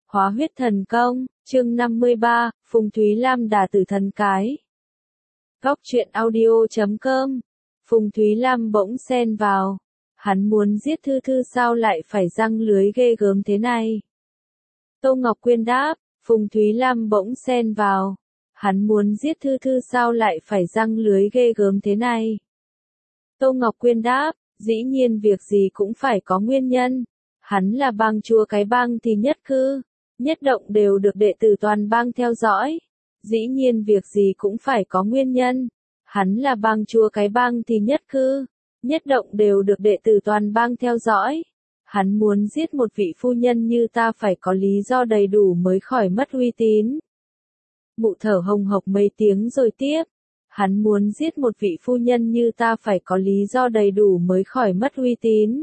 Hóa huyết thần công, chương 53, Phùng Thúy Lam đả tử thần cái. Góc truyện audio.com. Phùng Thúy Lam bỗng xen vào. Hắn muốn giết Thư Thư sao lại phải răng lưới ghê gớm thế này? Tô Ngọc Quyên đáp. Phùng Thúy Lam bỗng xen vào. Hắn muốn giết Thư Thư sao lại phải răng lưới ghê gớm thế này? Tô Ngọc Quyên đáp. Dĩ nhiên việc gì cũng phải có nguyên nhân. Hắn là bang chúa cái bang thì nhất cư, nhất động đều được đệ tử toàn bang theo dõi. Dĩ nhiên việc gì cũng phải có nguyên nhân. Hắn là bang chúa cái bang thì nhất cư, nhất động đều được đệ tử toàn bang theo dõi. Hắn muốn giết một vị phu nhân như ta phải có lý do đầy đủ mới khỏi mất uy tín. Mụ thở hồng hộc mấy tiếng rồi tiếp. Hắn muốn giết một vị phu nhân như ta phải có lý do đầy đủ mới khỏi mất uy tín.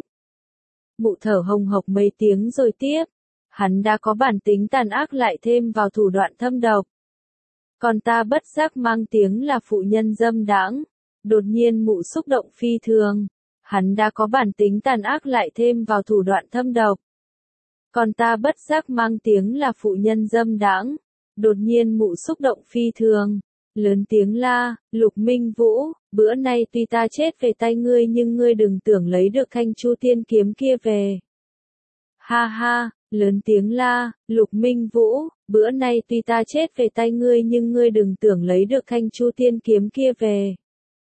Mụ thở hồng hộc mấy tiếng rồi tiếp. Hắn đã có bản tính tàn ác lại thêm vào thủ đoạn thâm độc. Còn ta bất giác mang tiếng là phụ nhân dâm đãng. Đột nhiên mụ xúc động phi thường. Hắn đã có bản tính tàn ác lại thêm vào thủ đoạn thâm độc. Còn ta bất giác mang tiếng là phụ nhân dâm đãng. Đột nhiên mụ xúc động phi thường. Lớn tiếng la, Lục Minh Vũ, bữa nay tuy ta chết về tay ngươi nhưng ngươi đừng tưởng lấy được thanh chu tiên kiếm kia về. Ha ha, lớn tiếng la, Lục Minh Vũ, bữa nay tuy ta chết về tay ngươi nhưng ngươi đừng tưởng lấy được thanh chu tiên kiếm kia về.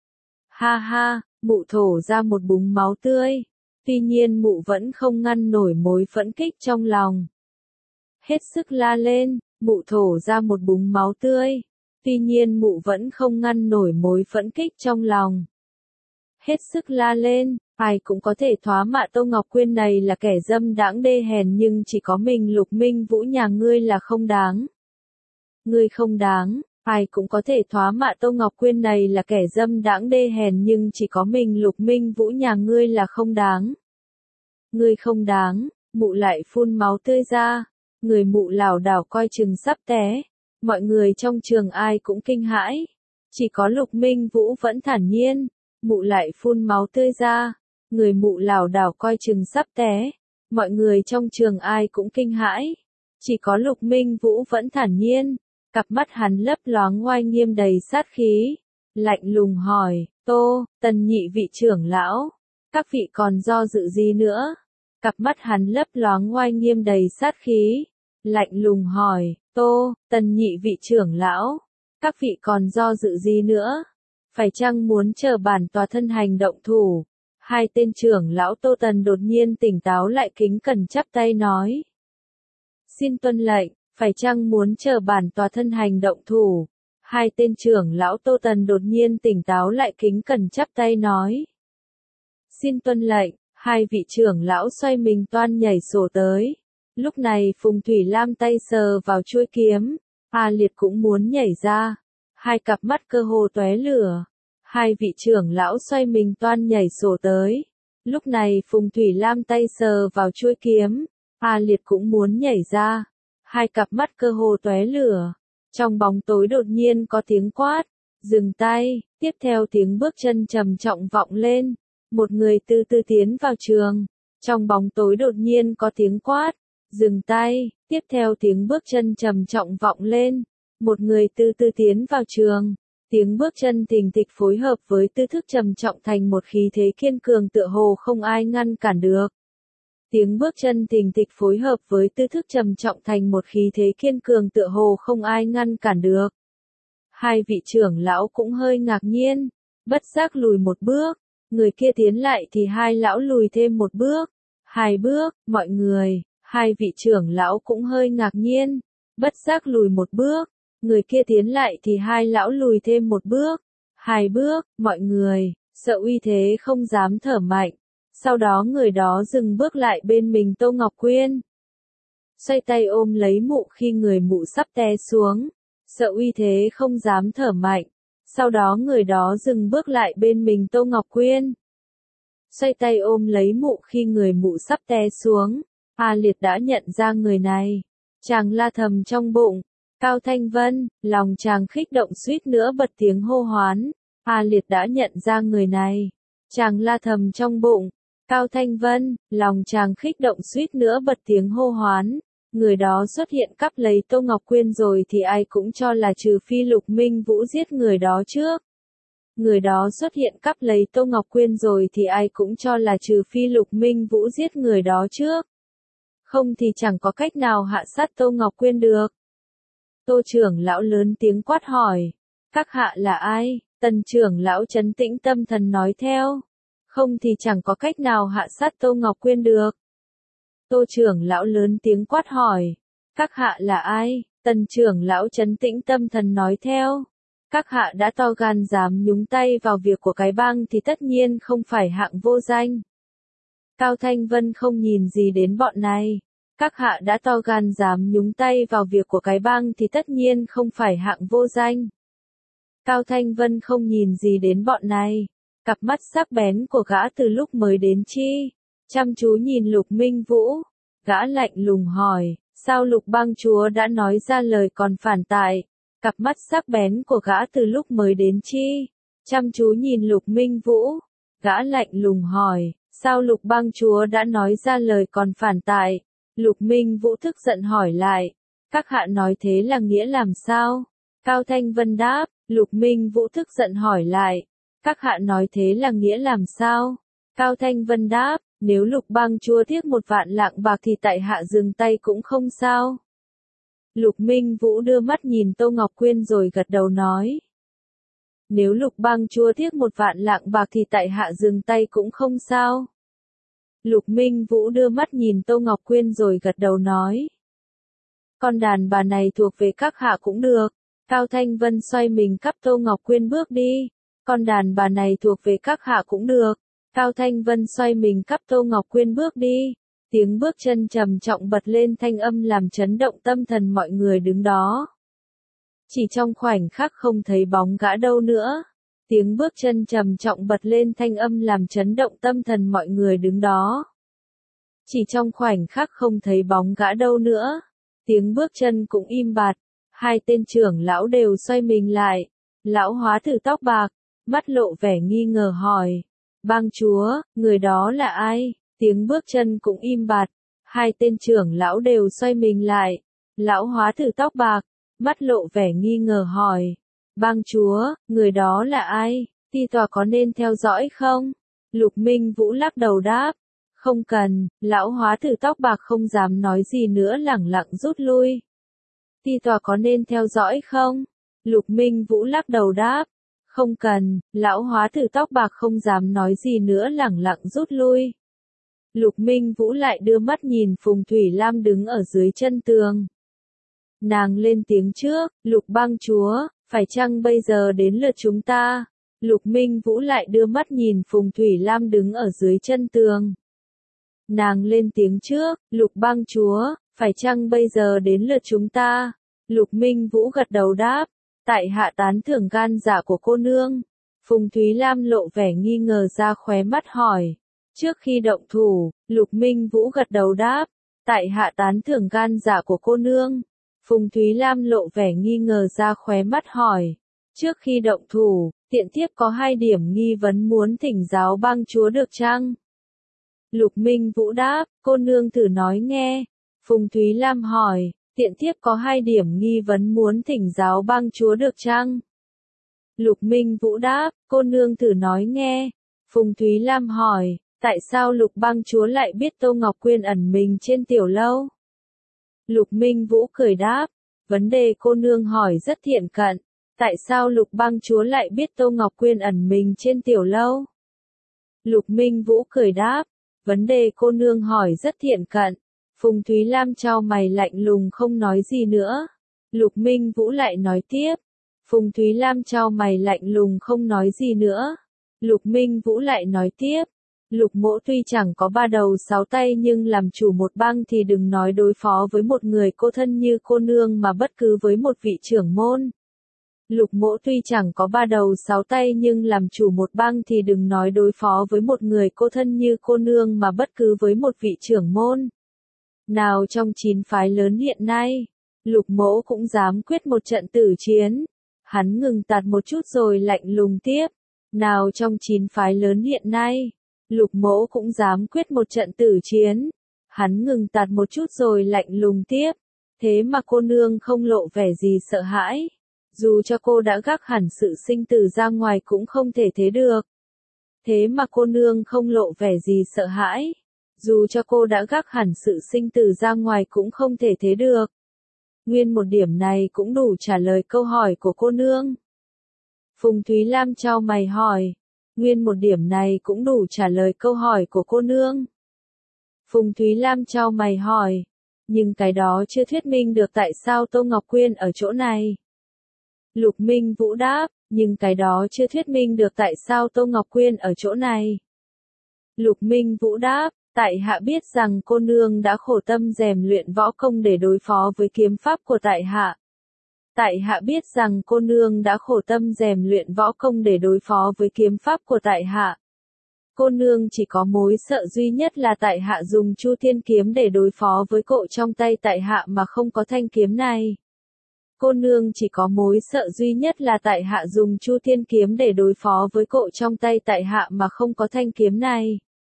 Ha ha, mụ thổ ra một búng máu tươi. Tuy nhiên mụ vẫn không ngăn nổi mối phẫn kích trong lòng. Hết sức la lên, mụ thổ ra một búng máu tươi. Tuy nhiên mụ vẫn không ngăn nổi mối phẫn kích trong lòng. Hết sức la lên, ai cũng có thể thoá mạ Tô Ngọc Quyên này là kẻ dâm đãng đê hèn nhưng chỉ có mình Lục Minh Vũ nhà ngươi là không đáng. Ngươi không đáng, ai cũng có thể thoá mạ Tô Ngọc Quyên này là kẻ dâm đãng đê hèn nhưng chỉ có mình Lục Minh Vũ nhà ngươi là không đáng. Ngươi không đáng, mụ lại phun máu tươi ra, người mụ lảo đảo coi chừng sắp té. Mọi người trong trường ai cũng kinh hãi. Chỉ có Lục Minh Vũ vẫn thản nhiên. Mụ lại phun máu tươi ra. Người mụ lảo đảo coi chừng sắp té. Mọi người trong trường ai cũng kinh hãi. Chỉ có Lục Minh Vũ vẫn thản nhiên. Cặp mắt hắn lấp loáng oai nghiêm đầy sát khí. Lạnh lùng hỏi, Tô, Tần nhị vị trưởng lão. Các vị còn do dự gì nữa? Cặp mắt hắn lấp loáng oai nghiêm đầy sát khí. Lạnh lùng hỏi, Tô, Tần nhị vị trưởng lão, các vị còn do dự gì nữa? Phải chăng muốn chờ bản tòa thân hành động thủ? Hai tên trưởng lão Tô Tần đột nhiên tỉnh táo lại kính cẩn chắp tay nói. Xin tuân lệnh, phải chăng muốn chờ bản tòa thân hành động thủ? Hai tên trưởng lão Tô Tần đột nhiên tỉnh táo lại kính cẩn chắp tay nói. Xin tuân lệnh, hai vị trưởng lão xoay mình toan nhảy sổ tới. Lúc này Phùng Thúy Lam tay sờ vào chuôi kiếm, A Liệt cũng muốn nhảy ra, hai cặp mắt cơ hồ tóe lửa. Hai vị trưởng lão xoay mình toan nhảy sổ tới. Lúc này Phùng Thúy Lam tay sờ vào chuôi kiếm, A Liệt cũng muốn nhảy ra, hai cặp mắt cơ hồ tóe lửa. Trong bóng tối đột nhiên có tiếng quát, dừng tay, tiếp theo tiếng bước chân trầm trọng vọng lên. Một người từ từ tiến vào trường. Trong bóng tối đột nhiên có tiếng quát. Dừng tay, tiếp theo tiếng bước chân trầm trọng vọng lên. Một người từ từ tiến vào trường. Tiếng bước chân thình thịch phối hợp với tư thức trầm trọng thành một khí thế kiên cường tựa hồ không ai ngăn cản được. Tiếng bước chân thình thịch phối hợp với tư thức trầm trọng thành một khí thế kiên cường tựa hồ không ai ngăn cản được. Hai vị trưởng lão cũng hơi ngạc nhiên, bất giác lùi một bước. Người kia tiến lại thì hai lão lùi thêm một bước. Hai bước, mọi người. Hai vị trưởng lão cũng hơi ngạc nhiên, bất giác lùi một bước, người kia tiến lại thì hai lão lùi thêm một bước, hai bước, mọi người, sợ uy thế không dám thở mạnh. Sau đó người đó dừng bước lại bên mình Tô Ngọc Quyên. Xoay tay ôm lấy mụ khi người mụ sắp té xuống, sợ uy thế không dám thở mạnh. Sau đó người đó dừng bước lại bên mình Tô Ngọc Quyên. Xoay tay ôm lấy mụ khi người mụ sắp té xuống. A Liệt đã nhận ra người này. Chàng la thầm trong bụng. Cao Thanh Vân, lòng chàng khích động suýt nữa bật tiếng hô hoán. A Liệt đã nhận ra người này. Chàng la thầm trong bụng. Cao Thanh Vân, lòng chàng khích động suýt nữa bật tiếng hô hoán. Người đó xuất hiện cắp lấy Tô Ngọc Quyên rồi thì ai cũng cho là trừ phi Lục Minh Vũ giết người đó trước. Người đó xuất hiện cắp lấy Tô Ngọc Quyên rồi thì ai cũng cho là trừ phi Lục Minh Vũ giết người đó trước. Không thì chẳng có cách nào hạ sát Tô Ngọc Quyên được. Tô trưởng lão lớn tiếng quát hỏi. Các hạ là ai? Tần trưởng lão trấn tĩnh tâm thần nói theo. Không thì chẳng có cách nào hạ sát Tô Ngọc Quyên được. Tô trưởng lão lớn tiếng quát hỏi. Các hạ là ai? Tần trưởng lão trấn tĩnh tâm thần nói theo. Các hạ đã to gan dám nhúng tay vào việc của cái bang thì tất nhiên không phải hạng vô danh. Cao Thanh Vân không nhìn gì đến bọn này. Các hạ đã to gan dám nhúng tay vào việc của cái bang thì tất nhiên không phải hạng vô danh. Cao Thanh Vân không nhìn gì đến bọn này. Cặp mắt sắc bén của gã từ lúc mới đến chi. Chăm chú nhìn Lục Minh Vũ. Gã lạnh lùng hỏi, sao Lục bang chúa đã nói ra lời còn phản tại? Cặp mắt sắc bén của gã từ lúc mới đến chi. Chăm chú nhìn Lục Minh Vũ. Gã lạnh lùng hỏi, sao Lục bang chúa đã nói ra lời còn phản tại? Lục Minh Vũ tức giận hỏi lại. Các hạ nói thế là nghĩa làm sao? Cao Thanh Vân đáp. Lục Minh Vũ tức giận hỏi lại. Các hạ nói thế là nghĩa làm sao? Cao Thanh Vân đáp. Nếu Lục bang chúa tiếc 1 vạn lạng bạc thì tại hạ dừng tay cũng không sao. Lục Minh Vũ đưa mắt nhìn Tô Ngọc Quyên rồi gật đầu nói. Nếu Lục bang chúa tiếc 1 vạn lạng bạc thì tại hạ dừng tay cũng không sao. Lục Minh Vũ đưa mắt nhìn Tô Ngọc Quyên rồi gật đầu nói. Con đàn bà này thuộc về các hạ cũng được. Cao Thanh Vân xoay mình cắp Tô Ngọc Quyên bước đi. Con đàn bà này thuộc về các hạ cũng được. Cao Thanh Vân xoay mình cắp Tô Ngọc Quyên bước đi. Tiếng bước chân trầm trọng bật lên thanh âm làm chấn động tâm thần mọi người đứng đó. Chỉ trong khoảnh khắc không thấy bóng gã đâu nữa. Tiếng bước chân trầm trọng bật lên thanh âm làm chấn động tâm thần mọi người đứng đó. Chỉ trong khoảnh khắc không thấy bóng gã đâu nữa. Tiếng bước chân cũng im bặt. Hai tên trưởng lão đều xoay mình lại. Lão hóa thử tóc bạc, mắt lộ vẻ nghi ngờ hỏi. Bang chúa, người đó là ai? Tiếng bước chân cũng im bặt. Hai tên trưởng lão đều xoay mình lại. Lão hóa thử tóc bạc, mắt lộ vẻ nghi ngờ hỏi. Bang chúa, người đó là ai? Ti tòa có nên theo dõi không? Lục Minh Vũ lắc đầu đáp. Không cần, lão hóa thử tóc bạc không dám nói gì nữa lẳng lặng rút lui. Ti tòa có nên theo dõi không? Lục Minh Vũ lắc đầu đáp. Không cần, lão hóa thử tóc bạc không dám nói gì nữa lẳng lặng rút lui. Lục Minh Vũ lại đưa mắt nhìn Phùng Thủy Lam đứng ở dưới chân tường. Nàng lên tiếng trước, Lục bang chúa, phải chăng bây giờ đến lượt chúng ta? Lục Minh Vũ lại đưa mắt nhìn Phùng Thủy Lam đứng ở dưới chân tường. Nàng lên tiếng trước, Lục bang chúa, phải chăng bây giờ đến lượt chúng ta? Lục Minh Vũ gật đầu đáp. Tại hạ tán thưởng gan dạ của cô nương. Phùng Thúy Lam lộ vẻ nghi ngờ ra khóe mắt hỏi. Trước khi động thủ, Lục Minh Vũ gật đầu đáp. Tại hạ tán thưởng gan dạ của cô nương. Phùng Thúy Lam lộ vẻ nghi ngờ ra khóe mắt hỏi. Trước khi động thủ, tiện tiếp có 2 điểm nghi vấn muốn thỉnh giáo bang chúa được chăng? Lục Minh Vũ đáp, cô nương thử nói nghe. Phùng Thúy Lam hỏi. Tiện tiếp có 2 điểm nghi vấn muốn thỉnh giáo bang chúa được chăng? Lục Minh Vũ đáp, cô nương thử nói nghe. Phùng Thúy Lam hỏi, tại sao Lục bang chúa lại biết Tô Ngọc Quyên ẩn mình trên tiểu lâu? Lục Minh Vũ cười đáp, vấn đề cô nương hỏi rất thiện cận. Tại sao Lục bang chúa lại biết Tô Ngọc Quyên ẩn mình trên tiểu lâu? Lục Minh Vũ cười đáp, vấn đề cô nương hỏi rất thiện cận. Phùng Thúy Lam chau mày lạnh lùng không nói gì nữa. Lục Minh Vũ lại nói tiếp. Phùng Thúy Lam chau mày lạnh lùng không nói gì nữa. Lục Minh Vũ lại nói tiếp. Lục mỗ tuy chẳng có 3 đầu 6 tay nhưng làm chủ một bang thì đừng nói đối phó với một người cô thân như cô nương mà bất cứ với một vị trưởng môn. Lục mỗ tuy chẳng có 3 đầu 6 tay nhưng làm chủ một bang thì đừng nói đối phó với một người cô thân như cô nương mà bất cứ với một vị trưởng môn. Nào trong 9 phái lớn hiện nay, Lục mỗ cũng dám quyết một trận tử chiến. Hắn ngừng tạt một chút rồi lạnh lùng tiếp. Nào trong 9 phái lớn hiện nay, Lục mỗ cũng dám quyết một trận tử chiến. Hắn ngừng tạt một chút rồi lạnh lùng tiếp. Thế mà cô nương không lộ vẻ gì sợ hãi. Dù cho cô đã gác hẳn sự sinh tử ra ngoài cũng không thể thế được. Thế mà cô nương không lộ vẻ gì sợ hãi. Dù cho cô đã gác hẳn sự sinh tử ra ngoài cũng không thể thế được. Nguyên một điểm này cũng đủ trả lời câu hỏi của cô nương. Phùng Thúy Lam chau mày hỏi. Nguyên một điểm này cũng đủ trả lời câu hỏi của cô nương. Phùng Thúy Lam chau mày hỏi. Nhưng cái đó chưa thuyết minh được tại sao Tô Ngọc Quyên ở chỗ này. Lục Minh Vũ đáp. Nhưng cái đó chưa thuyết minh được tại sao Tô Ngọc Quyên ở chỗ này. Lục Minh Vũ đáp. Tại hạ biết rằng cô nương đã khổ tâm rèn luyện võ công để đối phó với kiếm pháp của tại hạ. Tại hạ biết rằng cô nương đã khổ tâm rèn luyện võ công để đối phó với kiếm pháp của tại hạ. Cô nương chỉ có mối sợ duy nhất là tại hạ dùng Chu Thiên kiếm để đối phó với cộ trong tay tại hạ mà không có thanh kiếm này. Cô nương chỉ có mối sợ duy nhất là tại hạ dùng Chu Thiên kiếm để đối phó với cộ trong tay tại hạ mà không có thanh kiếm này.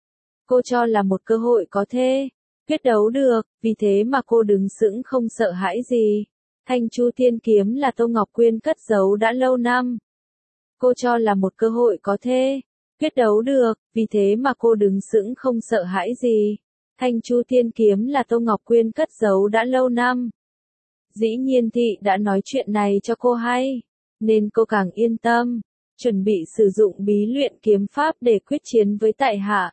Cô cho là một cơ hội có thể quyết đấu được, vì thế mà cô đứng sững không sợ hãi gì. Thanh Chu Thiên kiếm là Tô Ngọc Quyên cất giấu đã lâu năm. Cô cho là một cơ hội có thể quyết đấu được, vì thế mà cô đứng sững không sợ hãi gì. Thanh Chu Thiên kiếm là Tô Ngọc Quyên cất giấu đã lâu năm. Dĩ nhiên thị đã nói chuyện này cho cô hay, nên cô càng yên tâm, chuẩn bị sử dụng bí luyện kiếm pháp để quyết chiến với tại hạ.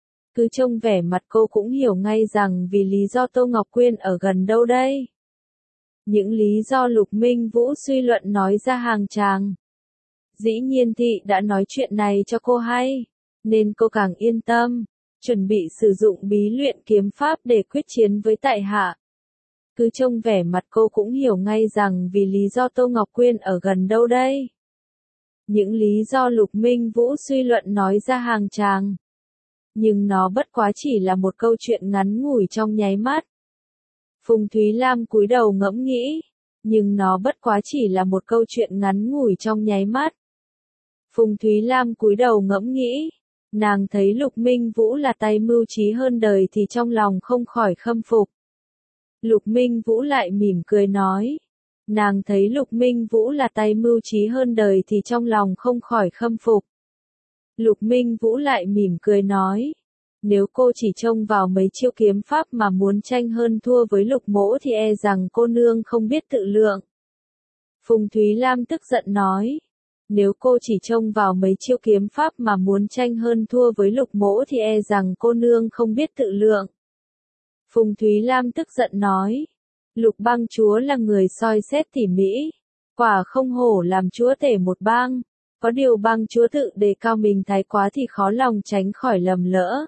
Cứ trông vẻ mặt cô cũng hiểu ngay rằng vì lý do Tô Ngọc Quyên ở gần đâu đây. Những lý do Lục Minh Vũ suy luận nói ra hàng tràng. Dĩ nhiên thị đã nói chuyện này cho cô hay, nên cô càng yên tâm, chuẩn bị sử dụng bí luyện kiếm pháp để quyết chiến với tại hạ. Cứ trông vẻ mặt cô cũng hiểu ngay rằng vì lý do Tô Ngọc Quyên ở gần đâu đây. Những lý do Lục Minh Vũ suy luận nói ra hàng tràng. Nhưng nó bất quá chỉ là một câu chuyện ngắn ngủi trong nháy mắt. Phùng Thúy Lam cúi đầu ngẫm nghĩ. Nhưng nó bất quá chỉ là một câu chuyện ngắn ngủi trong nháy mắt. Phùng Thúy Lam cúi đầu ngẫm nghĩ. Nàng thấy Lục Minh Vũ là tay mưu trí hơn đời thì trong lòng không khỏi khâm phục. Lục Minh Vũ lại mỉm cười nói. Nàng thấy Lục Minh Vũ là tay mưu trí hơn đời thì trong lòng không khỏi khâm phục. Lục Minh Vũ lại mỉm cười nói. Nếu cô chỉ trông vào mấy chiêu kiếm pháp mà muốn tranh hơn thua với Lục mỗ thì e rằng cô nương không biết tự lượng. Phùng Thúy Lam tức giận nói. Nếu cô chỉ trông vào mấy chiêu kiếm pháp mà muốn tranh hơn thua với Lục mỗ thì e rằng cô nương không biết tự lượng. Phùng Thúy Lam tức giận nói. Lục bang chúa là người soi xét tỉ mỉ. Quả không hổ làm chúa tể một bang. Có điều bang chúa tự đề cao mình thái quá thì khó lòng tránh khỏi lầm lỡ.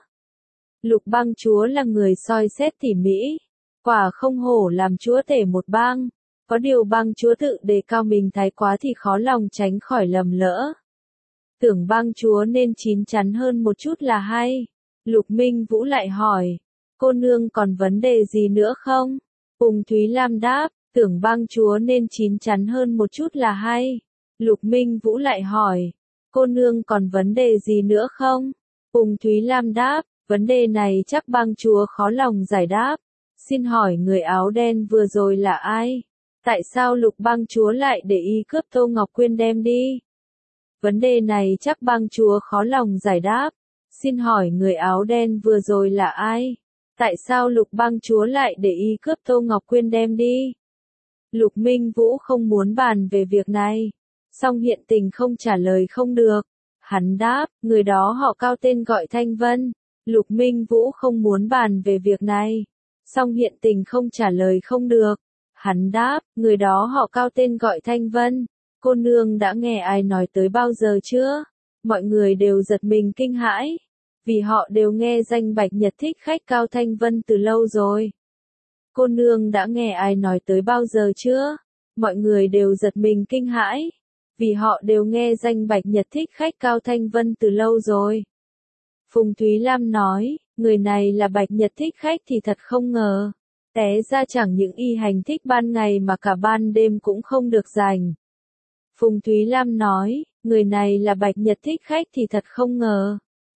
Lục bang chúa là người soi xét tỉ mỉ. Quả không hổ làm chúa tể một bang. Có điều bang chúa tự đề cao mình thái quá thì khó lòng tránh khỏi lầm lỡ. Tưởng bang chúa nên chín chắn hơn một chút là hay. Lục Minh Vũ lại hỏi. Cô nương còn vấn đề gì nữa không? Phùng Thúy Lam đáp. Tưởng bang chúa nên chín chắn hơn một chút là hay. Lục Minh Vũ lại hỏi. Cô nương còn vấn đề gì nữa không? Phùng Thúy Lam đáp. Vấn đề này chắc bang chúa khó lòng giải đáp. Xin hỏi người áo đen vừa rồi là ai? Tại sao Lục bang chúa lại để ý cướp Tô Ngọc Quyên đem đi? Vấn đề này chắc bang chúa khó lòng giải đáp. Xin hỏi người áo đen vừa rồi là ai? Tại sao Lục bang chúa lại để ý cướp Tô Ngọc Quyên đem đi? Lục Minh Vũ không muốn bàn về việc này. Song hiện tình không trả lời không được. Hắn đáp, người đó họ Cao tên gọi Thanh Vân. Lục Minh Vũ không muốn bàn về việc này. Song hiện tình không trả lời không được. Hắn đáp, người đó họ Cao tên gọi Thanh Vân. Cô nương đã nghe ai nói tới bao giờ chưa? Mọi người đều giật mình kinh hãi. Vì họ đều nghe danh Bạch Nhật thích khách Cao Thanh Vân từ lâu rồi. Cô nương đã nghe ai nói tới bao giờ chưa? Mọi người đều giật mình kinh hãi. Vì họ đều nghe danh Bạch Nhật thích khách Cao Thanh Vân từ lâu rồi. Phùng Thúy Lam nói, người này là Bạch Nhật thích khách thì thật không ngờ. Té ra chẳng những y hành thích ban ngày mà cả ban đêm cũng không được rảnh. Phùng Thúy Lam nói, người này là Bạch Nhật thích khách thì thật không ngờ.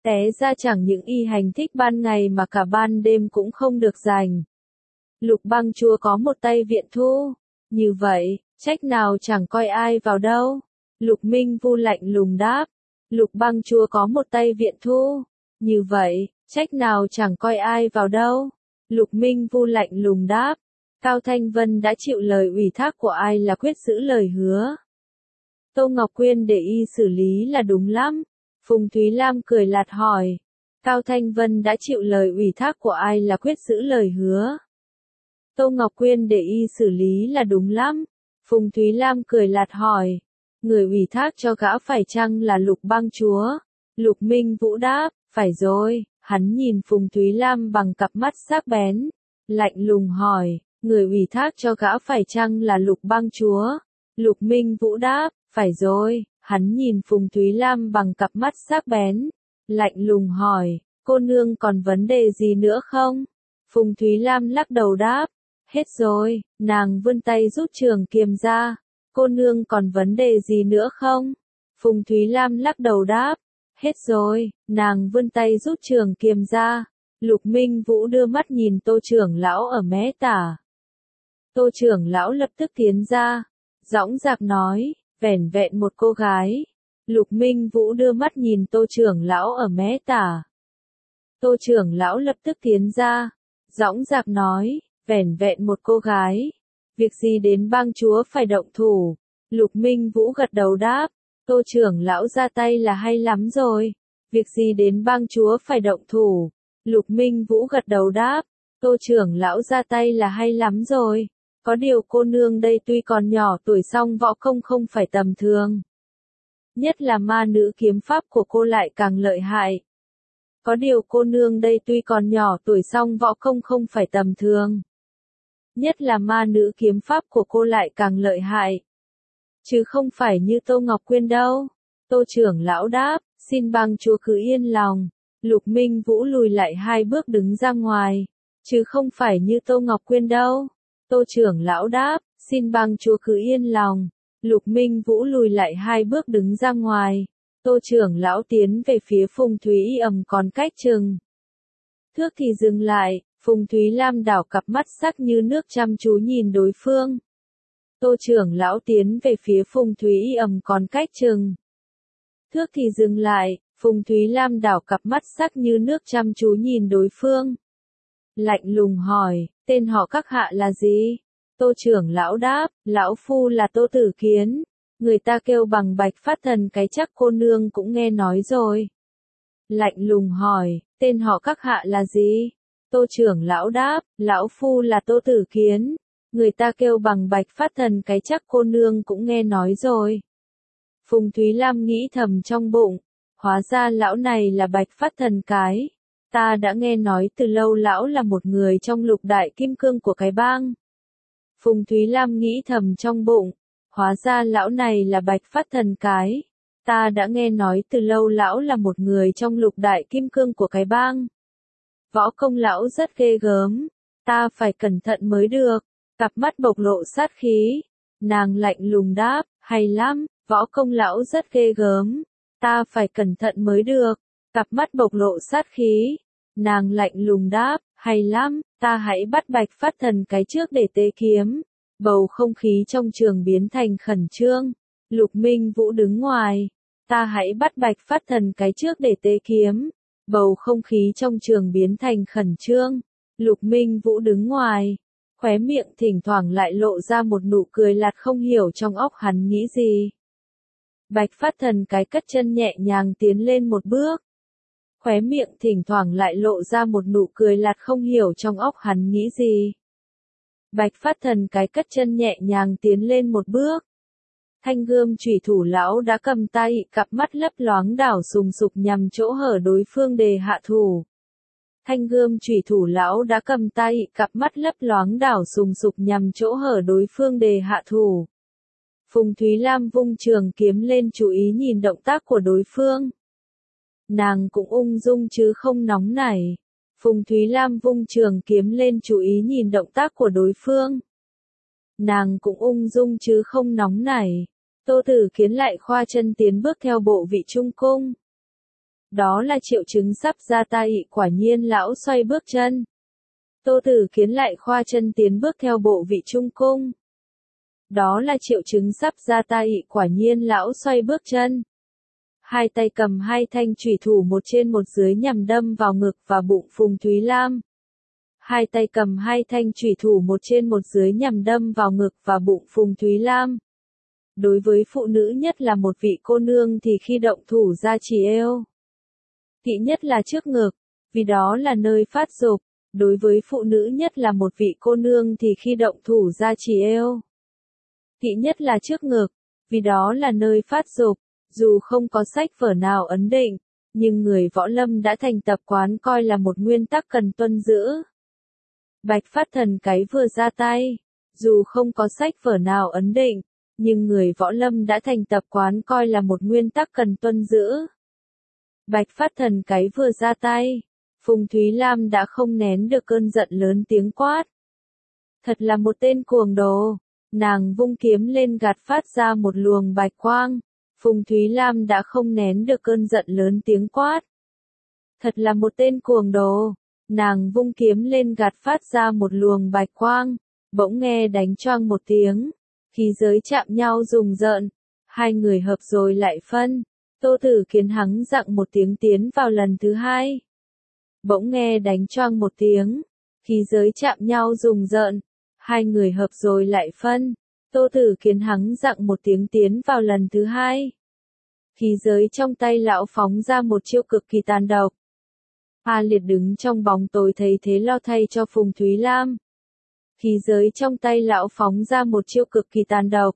Té ra chẳng những y hành thích ban ngày mà cả ban đêm cũng không được rảnh. Lục Băng Chúa có một tay viện thu. Như vậy, trách nào chẳng coi ai vào đâu. Lục Minh Vu lạnh lùng đáp. Lục Băng Chúa có một tay viện thu. Như vậy, trách nào chẳng coi ai vào đâu. Lục Minh Vu lạnh lùng đáp. Cao Thanh Vân đã chịu lời ủy thác của ai là quyết giữ lời hứa. Tô Ngọc Quyên để y xử lý là đúng lắm. Phùng Thúy Lam cười lạt hỏi. Cao Thanh Vân đã chịu lời ủy thác của ai là quyết giữ lời hứa. Tô Ngọc Quyên để y xử lý là đúng lắm. Phùng Thúy Lam cười lạt hỏi. Người ủy thác cho gã phải chăng là Lục Băng Chúa? Lục Minh Vũ đáp, phải rồi. Hắn nhìn Phùng Thúy Lam bằng cặp mắt sắc bén. Lạnh lùng hỏi, người ủy thác cho gã phải chăng là Lục Băng Chúa? Lục Minh Vũ đáp, phải rồi. Hắn nhìn Phùng Thúy Lam bằng cặp mắt sắc bén. Lạnh lùng hỏi, cô nương còn vấn đề gì nữa không? Phùng Thúy Lam lắc đầu đáp. Hết rồi, nàng vươn tay rút trường kiếm ra. Cô nương còn vấn đề gì nữa không? Phùng Thúy Lam lắc đầu đáp. Hết rồi, nàng vươn tay rút trường kiếm ra. Lục Minh Vũ đưa mắt nhìn Tô trưởng lão ở mé tả. Tô trưởng lão lập tức tiến ra. Dõng dạc nói, vẻn vẹn một cô gái. Lục Minh Vũ đưa mắt nhìn Tô trưởng lão ở mé tả. Tô trưởng lão lập tức tiến ra. Dõng dạc nói, vẻn vẹn một cô gái. Việc gì đến bang chúa phải động thủ? Lục Minh Vũ gật đầu đáp. Tô trưởng lão ra tay là hay lắm rồi. Việc gì đến bang chúa phải động thủ? Lục Minh Vũ gật đầu đáp. Tô trưởng lão ra tay là hay lắm rồi. Có điều cô nương đây tuy còn nhỏ tuổi song võ công không phải tầm thường. Nhất là ma nữ kiếm pháp của cô lại càng lợi hại. Có điều cô nương đây tuy còn nhỏ tuổi song võ công không phải tầm thường. Nhất là ma nữ kiếm pháp của cô lại càng lợi hại. Chứ không phải như Tô Ngọc Quyên đâu. Tô trưởng lão đáp, xin bang chúa cứ yên lòng. Lục Minh Vũ lùi lại 2 bước đứng ra ngoài. Chứ không phải như Tô Ngọc Quyên đâu. Tô trưởng lão đáp, xin bang chúa cứ yên lòng. Lục Minh Vũ lùi lại 2 bước đứng ra ngoài. Tô trưởng lão tiến về phía Phùng Thúy Ầm còn cách chừng thước thì dừng lại. Phùng Thúy Lam đảo cặp mắt sắc như nước chăm chú nhìn đối phương. Tô trưởng lão tiến về phía Phùng Thúy Ầm còn cách chừng thước thì dừng lại. Phùng Thúy Lam đảo cặp mắt sắc như nước chăm chú nhìn đối phương. Lạnh lùng hỏi, tên họ các hạ là gì? Tô trưởng lão đáp, lão phu là Tô Tử Kiến. Người ta kêu bằng Bạch Phát Thần cái chắc cô nương cũng nghe nói rồi. Lạnh lùng hỏi, tên họ các hạ là gì? Tô trưởng lão đáp, lão phu là Tô Tử Kiến. Người ta kêu bằng Bạch Phát Thần cái chắc cô nương cũng nghe nói rồi. Phùng Thúy Lam nghĩ thầm trong bụng, hóa ra lão này là Bạch Phát Thần cái. Ta đã nghe nói từ lâu lão là một người trong lục đại kim cương của cái bang. Phùng Thúy Lam nghĩ thầm trong bụng, hóa ra lão này là Bạch Phát Thần cái. Ta đã nghe nói từ lâu lão là một người trong lục đại kim cương của cái bang. Võ công lão rất ghê gớm, ta phải cẩn thận mới được. Cặp mắt bộc lộ sát khí. Nàng lạnh lùng đáp, hay lắm, võ công lão rất ghê gớm. Ta phải cẩn thận mới được. Cặp mắt bộc lộ sát khí. Nàng lạnh lùng đáp, hay lắm, ta hãy bắt Bạch Phát Thần cái trước để tế kiếm. Bầu không khí trong trường biến thành khẩn trương. Lục Minh Vũ đứng ngoài. Ta hãy bắt Bạch Phát Thần cái trước để tế kiếm. Bầu không khí trong trường biến thành khẩn trương. Lục Minh Vũ đứng ngoài. Khóe miệng thỉnh thoảng lại lộ ra một nụ cười lạt không hiểu trong óc hắn nghĩ gì. Bạch Phát Thần cái cất chân nhẹ nhàng tiến lên một bước. Khóe miệng thỉnh thoảng lại lộ ra một nụ cười lạt không hiểu trong óc hắn nghĩ gì. Bạch Phát Thần cái cất chân nhẹ nhàng tiến lên một bước. Thanh gươm chủy thủ lão đã cầm tay, cặp mắt lấp loáng đảo sùng sục nhằm chỗ hở đối phương để hạ thủ. Thanh gươm chủy thủ lão đã cầm tay, cặp mắt lấp loáng đảo sùng sục nhằm chỗ hở đối phương để hạ thủ. Phùng Thúy Lam vung trường kiếm lên chú ý nhìn động tác của đối phương. Nàng cũng ung dung chứ không nóng nảy. Phùng Thúy Lam vung trường kiếm lên chú ý nhìn động tác của đối phương. Nàng cũng ung dung chứ không nóng nảy. Tô Tử Kiến lại khoa chân tiến bước theo bộ vị trung cung. Đó là triệu chứng sắp ra tai, quả nhiên lão xoay bước chân. Tô Tử Kiến lại khoa chân tiến bước theo bộ vị trung cung. Đó là triệu chứng sắp ra tai, quả nhiên lão xoay bước chân. Hai tay cầm hai thanh chủy thủ một trên một dưới nhằm đâm vào ngực và bụng Phùng Thúy Lam. Hai tay cầm hai thanh chủy thủ một trên một dưới nhằm đâm vào ngực và bụng Phùng Thúy Lam. Đối với phụ nữ nhất là một vị cô nương thì khi động thủ ra chỉ eo. Kỵ nhất là trước ngực, vì đó là nơi phát dục. Đối với phụ nữ nhất là một vị cô nương thì khi động thủ ra chỉ eo. Kỵ nhất là trước ngực, vì đó là nơi phát dục. Dù không có sách vở nào ấn định, nhưng người võ lâm đã thành tập quán coi là một nguyên tắc cần tuân giữ. Bạch Phát Thần cái vừa ra tay, dù không có sách vở nào ấn định, nhưng người võ lâm đã thành tập quán coi là một nguyên tắc cần tuân giữ. Bạch Phát Thần cái vừa ra tay, Phùng Thúy Lam đã không nén được cơn giận lớn tiếng quát. Thật là một tên cuồng đồ, nàng vung kiếm lên gạt phát ra một luồng bạch quang. Phùng Thúy Lam đã không nén được cơn giận lớn tiếng quát. Thật là một tên cuồng đồ, nàng vung kiếm lên gạt phát ra một luồng bạch quang, bỗng nghe đánh choang một tiếng, khí giới chạm nhau rùng rợn, hai người hợp rồi lại phân. Tô Tử Kiến hắng giọng một tiếng tiến vào lần thứ hai. Bỗng nghe đánh choang một tiếng, khí giới chạm nhau rùng rợn, hai người hợp rồi lại phân. Tô Tử Kiến hắng giọng một tiếng tiến vào lần thứ hai. Khí giới trong tay lão phóng ra một chiêu cực kỳ tàn độc. A Liệt đứng trong bóng tối thấy thế lo thay cho Phùng Thúy Lam. Khí giới trong tay lão phóng ra một chiêu cực kỳ tàn độc.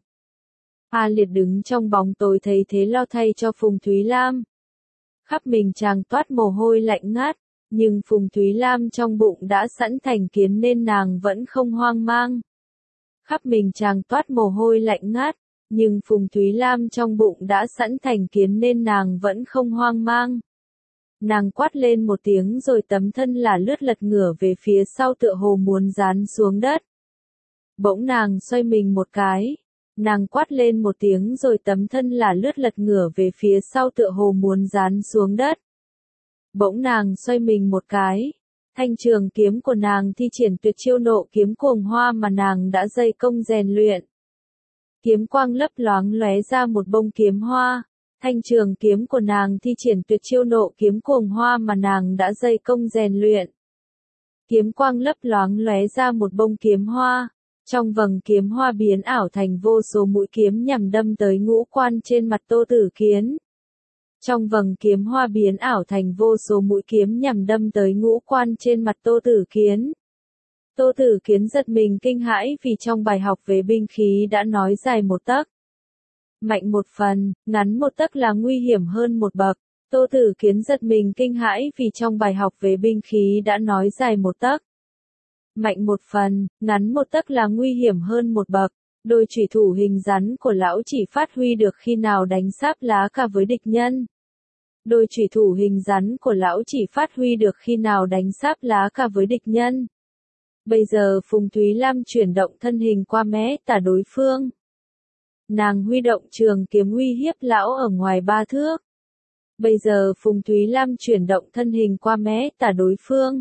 A Liệt đứng trong bóng tối thấy thế lo thay cho Phùng Thúy Lam. Khắp mình chàng toát mồ hôi lạnh ngát, nhưng Phùng Thúy Lam trong bụng đã sẵn thành kiến nên nàng vẫn không hoang mang. Khắp mình chàng toát mồ hôi lạnh ngát, nhưng Phùng Thúy Lam trong bụng đã sẵn thành kiến nên nàng vẫn không hoang mang. Nàng quát lên một tiếng rồi tấm thân là lướt lật ngửa về phía sau tựa hồ muốn giáng xuống đất. Bỗng nàng xoay mình một cái. Nàng quát lên một tiếng rồi tấm thân là lướt lật ngửa về phía sau tựa hồ muốn giáng xuống đất. Bỗng nàng xoay mình một cái. Thanh trường kiếm của nàng thi triển tuyệt chiêu Nộ Kiếm Cuồng Hoa mà nàng đã dày công rèn luyện. Kiếm quang lấp loáng lóe ra một bông kiếm hoa. Thanh trường kiếm của nàng thi triển tuyệt chiêu Nộ Kiếm Cuồng Hoa mà nàng đã dày công rèn luyện. Kiếm quang lấp loáng lóe ra một bông kiếm hoa. Trong vầng kiếm hoa biến ảo thành vô số mũi kiếm nhằm đâm tới ngũ quan trên mặt Tô Tử Kiến. Trong vầng kiếm hoa biến ảo thành vô số mũi kiếm nhằm đâm tới ngũ quan trên mặt Tô Tử Kiến. Tô Tử Kiến giật mình kinh hãi vì trong bài học về binh khí đã nói dài một tấc. Mạnh một phần, ngắn một tấc là nguy hiểm hơn một bậc. Tô Tử Kiến giật mình kinh hãi vì trong bài học về binh khí đã nói dài một tấc. Mạnh một phần, ngắn một tấc là nguy hiểm hơn một bậc. Đôi chủy thủ hình rắn của lão chỉ phát huy được khi nào đánh sáp lá cả với địch nhân. Đôi chủy thủ hình rắn của lão chỉ phát huy được khi nào đánh sáp lá cả với địch nhân. Bây giờ Phùng Thúy Lam chuyển động thân hình qua mé tả đối phương. Nàng huy động trường kiếm uy hiếp lão ở ngoài 3 thước. Bây giờ Phùng Thúy Lam chuyển động thân hình qua mé tả đối phương.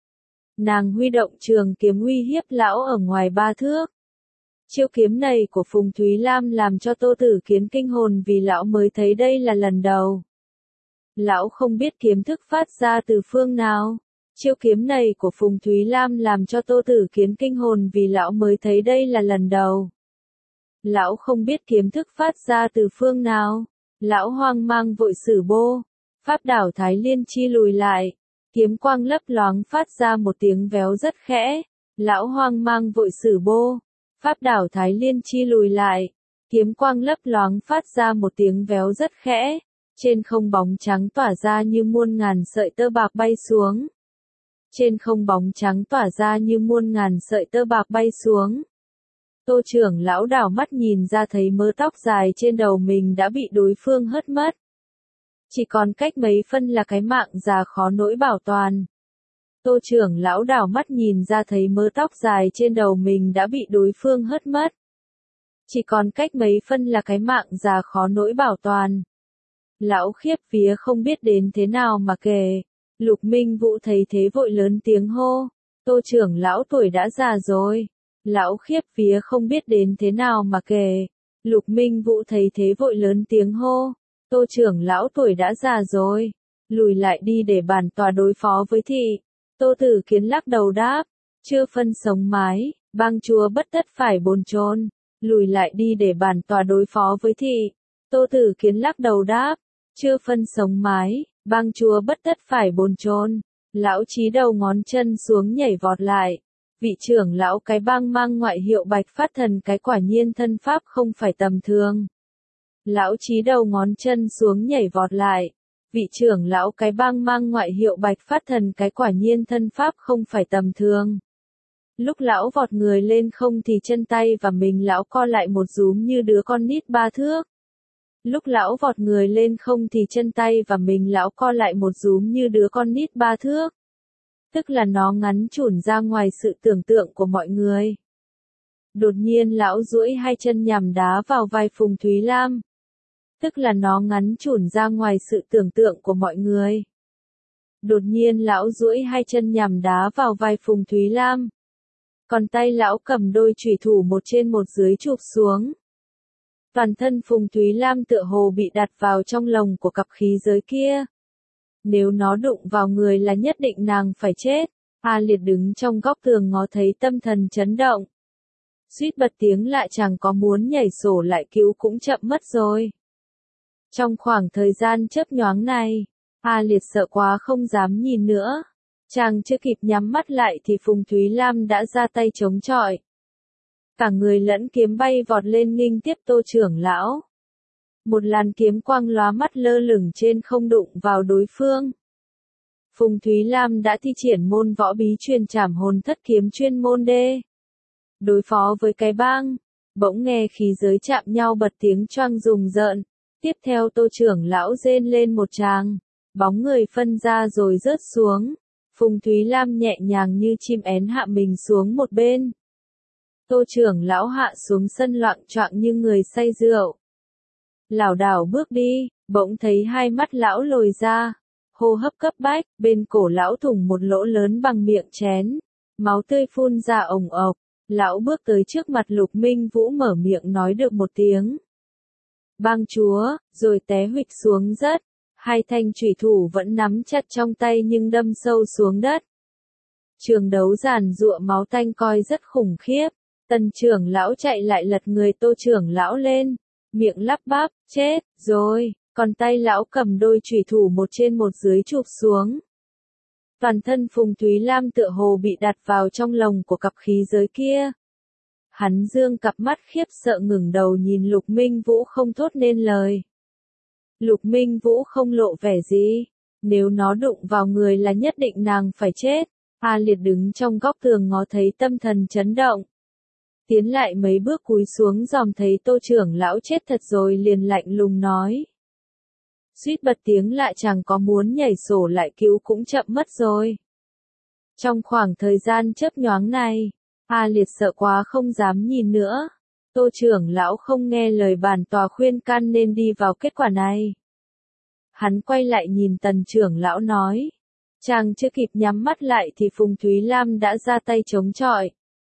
Nàng huy động trường kiếm uy hiếp lão ở ngoài 3 thước. Chiêu kiếm này của Phùng Thúy Lam làm cho Tô Tử Kiến kinh hồn vì lão mới thấy đây là lần đầu. Lão không biết kiếm thức phát ra từ phương nào. Chiêu kiếm này của Phùng Thúy Lam làm cho Tô Tử Kiến kinh hồn vì lão mới thấy đây là lần đầu. Lão không biết kiếm thức phát ra từ phương nào. Lão hoang mang vội sử bô. Pháp đảo Thái Liên chi lùi lại. Kiếm quang lấp loáng phát ra một tiếng véo rất khẽ. Lão hoang mang vội sử bô. Pháp đảo Thái Liên chi lùi lại. Kiếm quang lấp loáng phát ra một tiếng véo rất khẽ. Trên không bóng trắng tỏa ra như muôn ngàn sợi tơ bạc bay xuống. Trên không bóng trắng tỏa ra như muôn ngàn sợi tơ bạc bay xuống. Tô trưởng lão đảo mắt nhìn ra thấy mớ tóc dài trên đầu mình đã bị đối phương hớt mất. Chỉ còn cách mấy phân là cái mạng già khó nỗi bảo toàn. Tô trưởng lão đảo mắt nhìn ra thấy mớ tóc dài trên đầu mình đã bị đối phương hớt mất. Chỉ còn cách mấy phân là cái mạng già khó nỗi bảo toàn. Lão khiếp vía không biết đến thế nào mà kể. Lục Minh Vũ thấy thế vội lớn tiếng hô. Tô trưởng lão tuổi đã già rồi. Lão khiếp vía không biết đến thế nào mà kể. Lục Minh Vũ thấy thế vội lớn tiếng hô. Tô trưởng lão tuổi đã già rồi. Lùi lại đi để bản tòa đối phó với thị. Tô Tử Kiến lắc đầu đáp. Chưa phân sống mái, bang chúa bất tất phải bồn chồn. Lùi lại đi để bản tòa đối phó với thị. Tô Tử Kiến lắc đầu đáp. Chưa phân sống mái, bang chúa bất tất phải bồn chồn. Lão Chí đầu ngón chân xuống nhảy vọt lại. Vị trưởng lão cái bang mang ngoại hiệu Bạch Phát Thần cái quả nhiên thân pháp không phải tầm thường. Lão Chí đầu ngón chân xuống nhảy vọt lại. Vị trưởng lão cái bang mang ngoại hiệu Bạch Phát Thần cái quả nhiên thân pháp không phải tầm thường. Lúc lão vọt người lên không thì chân tay và mình lão co lại một rúm như đứa con nít 3 thước. Lúc lão vọt người lên không thì chân tay và mình lão co lại một rúm như đứa con nít 3 thước. Tức là nó ngắn chủn ra ngoài sự tưởng tượng của mọi người. Đột nhiên lão duỗi hai chân nhằm đá vào vai Phùng Thúy Lam. Tức là nó ngắn chủn ra ngoài sự tưởng tượng của mọi người. Đột nhiên lão duỗi hai chân nhằm đá vào vai Phùng Thúy Lam. Còn tay lão cầm đôi chủy thủ một trên một dưới chụp xuống. Toàn thân Phùng Thúy Lam tựa hồ bị đặt vào trong lồng của cặp khí giới kia. Nếu nó đụng vào người là nhất định nàng phải chết. A Liệt đứng trong góc tường ngó thấy tâm thần chấn động. Suýt bật tiếng lại chẳng có muốn nhảy sổ lại cứu cũng chậm mất rồi. Trong khoảng thời gian chớp nhoáng này, A Liệt sợ quá không dám nhìn nữa. Chàng chưa kịp nhắm mắt lại thì Phùng Thúy Lam đã ra tay chống chọi. Cả người lẫn kiếm bay vọt lên nghênh tiếp Tô trưởng lão. Một làn kiếm quang lóa mắt lơ lửng trên không đụng vào đối phương. Phùng Thúy Lam đã thi triển môn võ bí truyền trảm hồn thất kiếm chuyên môn đê. Đối phó với cái bang, bỗng nghe khí giới chạm nhau bật tiếng choang rùng rợn. Tiếp theo Tô trưởng lão rên lên một tràng, bóng người phân ra rồi rớt xuống. Phùng Thúy Lam nhẹ nhàng như chim én hạ mình xuống một bên. Tô trưởng lão hạ xuống sân loạng choạng như người say rượu. Lảo đảo bước đi, bỗng thấy hai mắt lão lồi ra, hô hấp cấp bách, bên cổ lão thủng một lỗ lớn bằng miệng chén, máu tươi phun ra ồng ộc. Lão bước tới trước mặt Lục Minh Vũ mở miệng nói được một tiếng. Bang chúa, rồi té huỵch xuống đất. Hai thanh chủy thủ vẫn nắm chặt trong tay nhưng đâm sâu xuống đất. Trường đấu giàn giụa máu tanh coi rất khủng khiếp. Tần trưởng lão chạy lại lật người Tô trưởng lão lên, miệng lắp bắp, chết rồi, còn tay lão cầm đôi chủy thủ một trên một dưới chụp xuống. Toàn thân Phùng Thúy Lam tựa hồ bị đặt vào trong lồng của cặp khí giới kia. Hắn dương cặp mắt khiếp sợ ngẩng đầu nhìn Lục Minh Vũ không thốt nên lời. Lục Minh Vũ không lộ vẻ gì, nếu nó đụng vào người là nhất định nàng phải chết. A Liệt đứng trong góc tường ngó thấy tâm thần chấn động. Tiến lại mấy bước cúi xuống dòm thấy Tô trưởng lão chết thật rồi liền lạnh lùng nói. Suýt bật tiếng lại chẳng có muốn nhảy sổ lại cứu cũng chậm mất rồi. Trong khoảng thời gian chớp nhoáng này, A Liệt sợ quá không dám nhìn nữa. Tô trưởng lão không nghe lời bản tòa khuyên can nên đi vào kết quả này. Hắn quay lại nhìn Tần trưởng lão nói. Chàng chưa kịp nhắm mắt lại thì Phùng Thúy Lam đã ra tay chống chọi.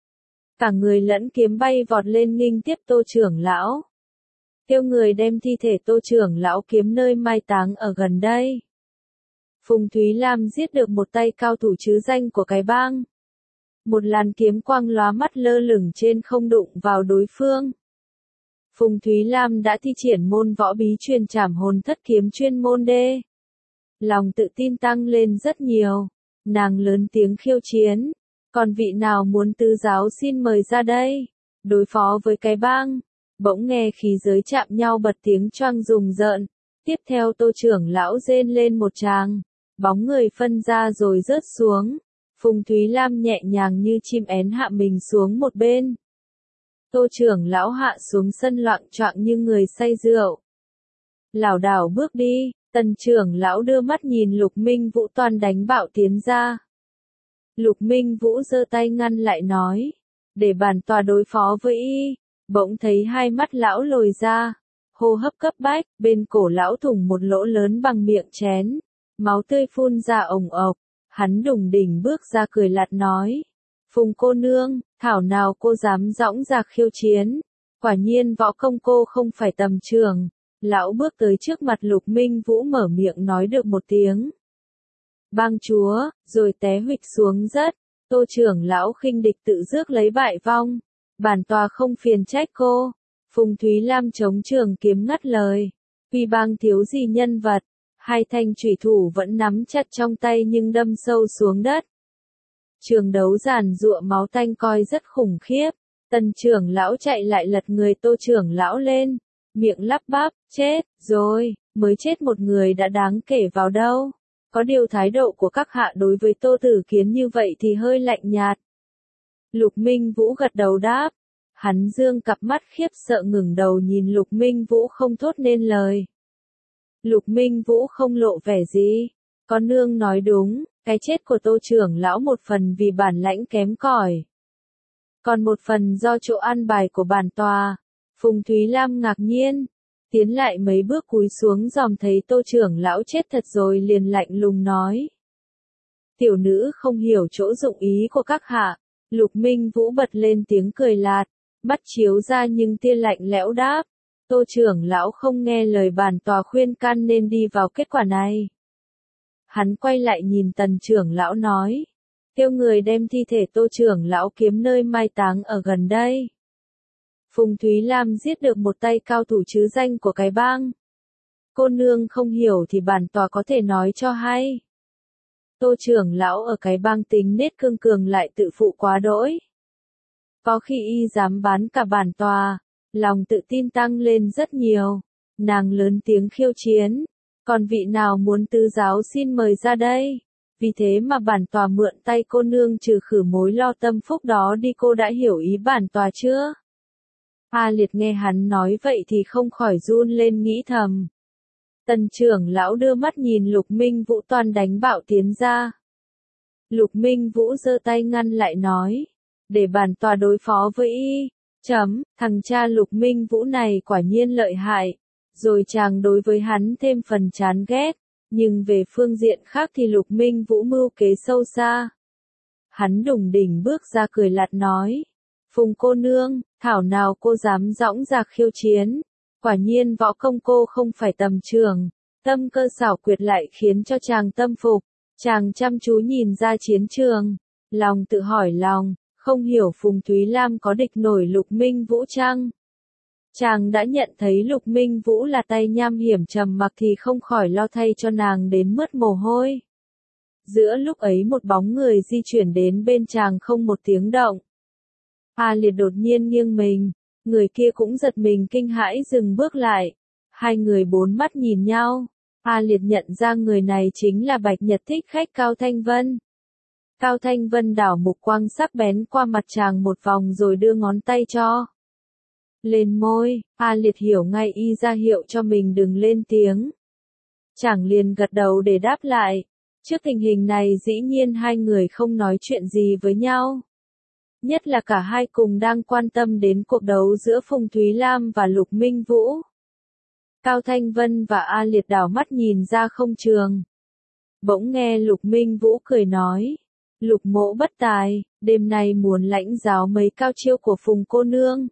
Cả người lẫn kiếm bay vọt lên nghênh tiếp Tô trưởng lão. Kêu người đem thi thể Tô trưởng lão kiếm nơi mai táng ở gần đây. Phùng Thúy Lam giết được một tay cao thủ trứ danh của cái bang. Một làn kiếm quang lóa mắt lơ lửng trên không đụng vào đối phương. Phùng Thúy Lam đã thi triển môn võ bí truyền trảm hồn thất kiếm chuyên môn đê. Lòng tự tin tăng lên rất nhiều. Nàng lớn tiếng khiêu chiến. Còn vị nào muốn tứ giáo xin mời ra đây. Đối phó với cái bang. Bỗng nghe khí giới chạm nhau bật tiếng choang rùng rợn. Tiếp theo Tô trưởng lão rên lên một tràng. Bóng người phân ra rồi rớt xuống. Phùng Thúy Lam nhẹ nhàng như chim én hạ mình xuống một bên. Tô trưởng lão hạ xuống sân loạng choạng như người say rượu. Lảo đảo bước đi, Tần trưởng lão đưa mắt nhìn Lục Minh Vũ toàn đánh bạo tiến ra. Lục Minh Vũ giơ tay ngăn lại nói, để bản tòa đối phó với y. Bỗng thấy hai mắt lão lồi ra, hô hấp cấp bách, bên cổ lão thủng một lỗ lớn bằng miệng chén, máu tươi phun ra ồng ộc, hắn đùng đỉnh bước ra cười lạt nói. Phùng cô nương, thảo nào cô dám dõng dạc khiêu chiến, quả nhiên võ công cô không phải tầm thường. Lão bước tới trước mặt Lục Minh Vũ mở miệng nói được một tiếng. Bang chúa, rồi té huỵch xuống đất. Tô trưởng lão khinh địch tự rước lấy bại vong. Bản tòa không phiền trách cô. Phùng Thúy Lam chống trường kiếm ngắt lời. Tuy bang thiếu gì nhân vật, hai thanh chủy thủ vẫn nắm chặt trong tay nhưng đâm sâu xuống đất. Trường đấu giàn giụa máu tanh coi rất khủng khiếp. Tần trưởng lão chạy lại lật người Tô trưởng lão lên. Miệng lắp bắp, chết, rồi, mới chết một người đã đáng kể vào đâu. Có điều thái độ của các hạ đối với Tô Tử Kiến như vậy thì hơi lạnh nhạt. Lục Minh Vũ gật đầu đáp. Hắn dương cặp mắt khiếp sợ ngẩng đầu nhìn Lục Minh Vũ không thốt nên lời. Lục Minh Vũ không lộ vẻ gì. Có nương nói đúng, cái chết của Tô trưởng lão một phần vì bản lãnh kém cỏi, còn một phần do chỗ an bài của bản tòa. Phùng Thúy Lam ngạc nhiên, tiến lại mấy bước cúi xuống dòm thấy Tô trưởng lão chết thật rồi liền lạnh lùng nói. Tiểu nữ không hiểu chỗ dụng ý của các hạ. Lục Minh Vũ bật lên tiếng cười lạt, mắt chiếu ra nhưng tia lạnh lẽo đáp. Tô trưởng lão không nghe lời bản tòa khuyên can nên đi vào kết quả này. Hắn quay lại nhìn Tần trưởng lão nói. Kêu người đem thi thể Tô trưởng lão kiếm nơi mai táng ở gần đây. Phùng Thúy Lam giết được một tay cao thủ chứ danh của cái bang. Cô nương không hiểu thì bản tòa có thể nói cho hay. Tô trưởng lão ở cái bang tính nết cương cường lại tự phụ quá đỗi. Có khi y dám bán cả bản tòa, lòng tự tin tăng lên rất nhiều. Nàng lớn tiếng khiêu chiến. Còn vị nào muốn tứ giáo xin mời ra đây. Vì thế mà bản tòa mượn tay cô nương trừ khử mối lo tâm phúc đó đi. Cô đã hiểu ý bản tòa chưa? A Liệt nghe hắn nói vậy thì không khỏi run lên nghĩ thầm. Tần trưởng lão đưa mắt nhìn Lục Minh Vũ toàn đánh bạo tiến ra. Lục Minh Vũ giơ tay ngăn lại nói. Để bản tòa đối phó với y. Thằng cha Lục Minh Vũ này quả nhiên lợi hại. Rồi chàng đối với hắn thêm phần chán ghét. Nhưng về phương diện khác thì Lục Minh Vũ mưu kế sâu xa. Hắn đùng đỉnh bước ra cười lạt nói. Phùng cô nương, thảo nào cô dám dõng dạc khiêu chiến. Quả nhiên võ công cô không phải tầm thường. Tâm cơ xảo quyệt lại khiến cho chàng tâm phục. Chàng chăm chú nhìn ra chiến trường. Lòng tự hỏi lòng, không hiểu Phùng Thúy Lam có địch nổi Lục Minh Vũ chăng? Chàng đã nhận thấy Lục Minh Vũ là tay nham hiểm trầm mặc thì không khỏi lo thay cho nàng đến mướt mồ hôi. Giữa lúc ấy một bóng người di chuyển đến bên chàng không một tiếng động. A Liệt đột nhiên nghiêng mình, người kia cũng giật mình kinh hãi dừng bước lại. Hai người bốn mắt nhìn nhau. A Liệt nhận ra người này chính là Bạch Nhật thích khách Cao Thanh Vân. Cao Thanh Vân đảo mục quang sắc bén qua mặt chàng một vòng rồi đưa ngón tay cho lên môi. A Liệt hiểu ngay y ra hiệu cho mình đừng lên tiếng. Chàng liền gật đầu để đáp lại. Trước tình hình này dĩ nhiên hai người không nói chuyện gì với nhau. Nhất là cả hai cùng đang quan tâm đến cuộc đấu giữa Phùng Thúy Lam và Lục Minh Vũ. Cao Thanh Vân và A Liệt đảo mắt nhìn ra không trường. Bỗng nghe Lục Minh Vũ cười nói. Lục mỗ bất tài, đêm nay muốn lãnh giáo mấy cao chiêu của Phùng cô nương.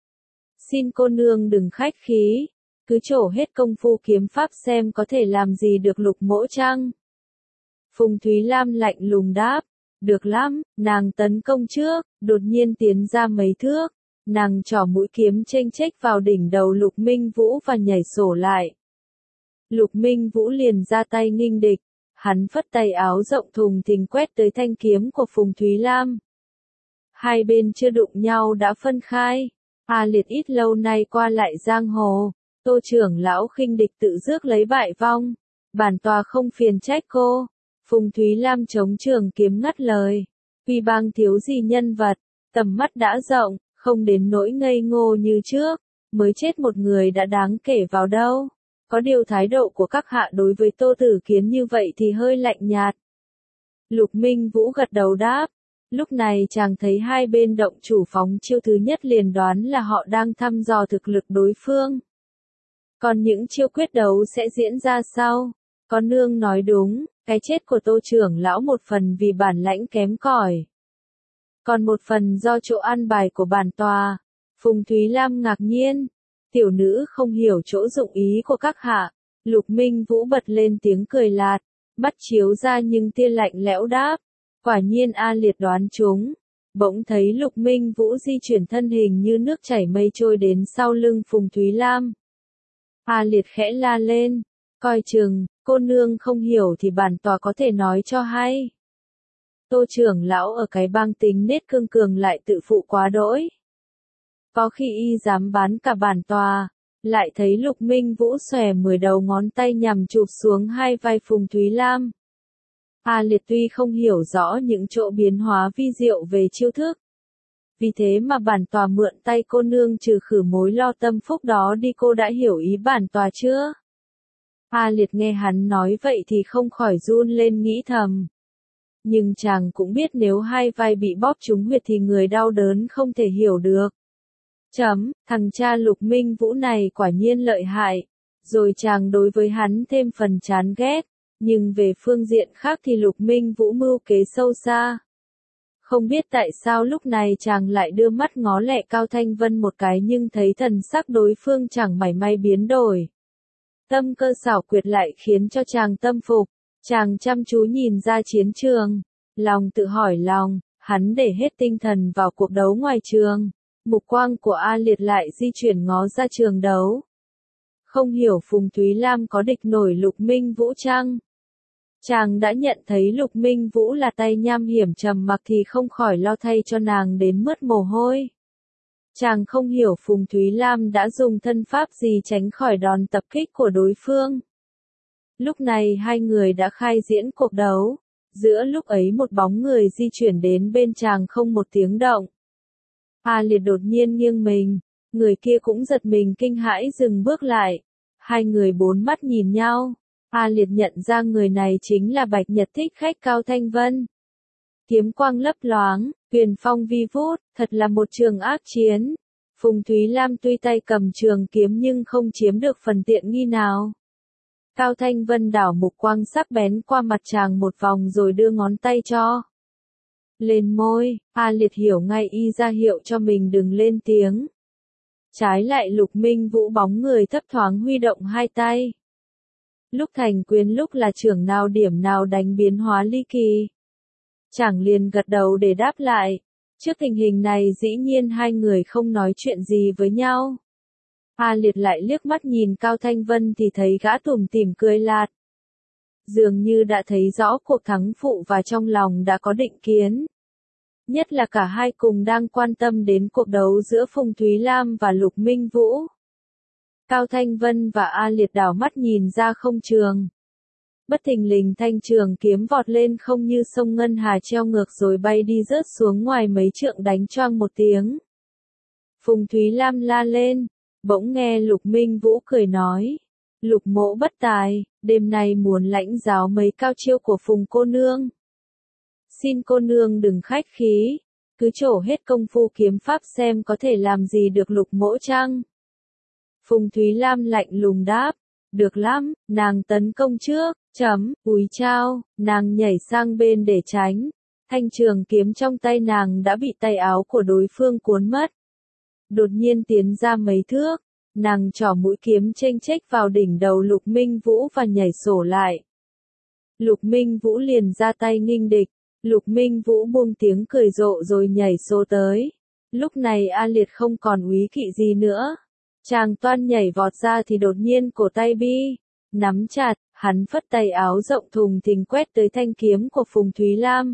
Xin cô nương đừng khách khí, cứ trổ hết công phu kiếm pháp xem có thể làm gì được Lục mỗ chăng? Phùng Thúy Lam lạnh lùng đáp. Được lắm, nàng tấn công trước, đột nhiên tiến ra mấy thước. Nàng trỏ mũi kiếm chênh chếch vào đỉnh đầu Lục Minh Vũ và nhảy sổ lại. Lục Minh Vũ liền ra tay nghênh địch. Hắn phất tay áo rộng thùng thình quét tới thanh kiếm của Phùng Thúy Lam. Hai bên chưa đụng nhau đã phân khai. A Liệt ít lâu nay qua lại giang hồ. Tô trưởng lão khinh địch tự rước lấy bại vong. Bản tòa không phiền trách cô. Phùng Thúy Lam chống trường kiếm ngắt lời. Tuy bang thiếu gì nhân vật, tầm mắt đã rộng, không đến nỗi ngây ngô như trước. Mới chết một người đã đáng kể vào đâu. Có điều thái độ của các hạ đối với Tô Tử Kiến như vậy thì hơi lạnh nhạt. Lục Minh Vũ gật đầu đáp. Lúc này chàng thấy hai bên động chủ phóng chiêu thứ nhất liền đoán là họ đang thăm dò thực lực đối phương. Còn những chiêu quyết đấu sẽ diễn ra sau. Con nương nói đúng, cái chết của Tô trưởng lão một phần vì bản lãnh kém cỏi, còn một phần do chỗ an bài của bản tòa. Phùng Thúy Lam ngạc nhiên, tiểu nữ không hiểu chỗ dụng ý của các hạ. Lục Minh Vũ bật lên tiếng cười lạt, mắt chiếu ra nhưng tia lạnh lẽo đáp, quả nhiên A Liệt đoán trúng. Bỗng thấy Lục Minh Vũ di chuyển thân hình như nước chảy mây trôi đến sau lưng Phùng Thúy Lam. A Liệt khẽ la lên, coi chừng, cô nương không hiểu thì bản tòa có thể nói cho hay. Tô trưởng lão ở cái bang tính nết cương cường lại tự phụ quá đỗi. Có khi y dám bán cả bản tòa, lại thấy Lục Minh Vũ xòe 10 đầu ngón tay nhằm chụp xuống hai vai Phùng Thúy Lam. A Liệt tuy không hiểu rõ những chỗ biến hóa vi diệu về chiêu thức, vì thế mà bản tòa mượn tay cô nương trừ khử mối lo tâm phúc đó đi. Cô đã hiểu ý bản tòa chưa? A Liệt nghe hắn nói vậy thì không khỏi run lên nghĩ thầm. Nhưng chàng cũng biết nếu hai vai bị bóp trúng huyệt thì người đau đớn không thể hiểu được. Thằng cha Lục Minh Vũ này quả nhiên lợi hại. Rồi chàng đối với hắn thêm phần chán ghét. Nhưng về phương diện khác thì Lục Minh Vũ mưu kế sâu xa. Không biết tại sao lúc này chàng lại đưa mắt ngó lẹ Cao Thanh Vân một cái nhưng thấy thần sắc đối phương chẳng mảy may biến đổi. Tâm cơ xảo quyệt lại khiến cho chàng tâm phục. Chàng chăm chú nhìn ra chiến trường. Lòng tự hỏi lòng, hắn để hết tinh thần vào cuộc đấu ngoài trường. Mục quang của A Liệt lại di chuyển ngó ra trường đấu. Không hiểu Phùng Thúy Lam có địch nổi Lục Minh Vũ chăng? Chàng đã nhận thấy Lục Minh Vũ là tay nham hiểm trầm mặc thì không khỏi lo thay cho nàng đến mướt mồ hôi. Chàng không hiểu Phùng Thúy Lam đã dùng thân pháp gì tránh khỏi đòn tập kích của đối phương. Lúc này hai người đã khai diễn cuộc đấu. Giữa lúc ấy một bóng người di chuyển đến bên chàng không một tiếng động. A Liệt đột nhiên nghiêng mình, người kia cũng giật mình kinh hãi dừng bước lại. Hai người bốn mắt nhìn nhau. A Liệt nhận ra người này chính là Bạch Nhật thích khách Cao Thanh Vân. Kiếm quang lấp loáng, huyền phong vi vút, thật là một trường ác chiến. Phùng Thúy Lam tuy tay cầm trường kiếm nhưng không chiếm được phần tiện nghi nào. Cao Thanh Vân đảo mục quang sắc bén qua mặt chàng một vòng rồi đưa ngón tay cho lên môi. A Liệt hiểu ngay y ra hiệu cho mình đừng lên tiếng. Trái lại Lục Minh Vũ bóng người thấp thoáng huy động hai tay. Lúc thành quyền lúc là trưởng nào điểm nào đánh biến hóa ly kỳ. Chàng liền gật đầu để đáp lại. Trước tình hình này dĩ nhiên hai người không nói chuyện gì với nhau. A Liệt lại liếc mắt nhìn Cao Thanh Vân thì thấy gã tủm tỉm cười lạt. Dường như đã thấy rõ cuộc thắng phụ và trong lòng đã có định kiến. Nhất là cả hai cùng đang quan tâm đến cuộc đấu giữa Phùng Thúy Lam và Lục Minh Vũ. Cao Thanh Vân và A Liệt đảo mắt nhìn ra không trường. Bất thình lình thanh trường kiếm vọt lên không như sông ngân hà treo ngược rồi bay đi rớt xuống ngoài mấy trượng đánh choang một tiếng. Phùng Thúy Lam la lên, bỗng nghe Lục Minh Vũ cười nói. Lục mỗ bất tài, đêm nay muốn lãnh giáo mấy cao chiêu của Phùng cô nương. Xin cô nương đừng khách khí, cứ trổ hết công phu kiếm pháp xem có thể làm gì được Lục mỗ chăng. Phùng Thúy Lam lạnh lùng đáp, được lắm, nàng tấn công trước, úi chao, nàng nhảy sang bên để tránh. Thanh trường kiếm trong tay nàng đã bị tay áo của đối phương cuốn mất. Đột nhiên tiến ra mấy thước, nàng trỏ mũi kiếm chênh chếch vào đỉnh đầu Lục Minh Vũ và nhảy sổ lại. Lục Minh Vũ liền ra tay nghênh địch. Lục Minh Vũ buông tiếng cười rộ rồi nhảy xô tới. Lúc này A Liệt không còn úy kỵ gì nữa. Chàng toan nhảy vọt ra thì đột nhiên cổ tay bi nắm chặt, hắn phất tay áo rộng thùng thình quét tới thanh kiếm của Phùng Thúy Lam.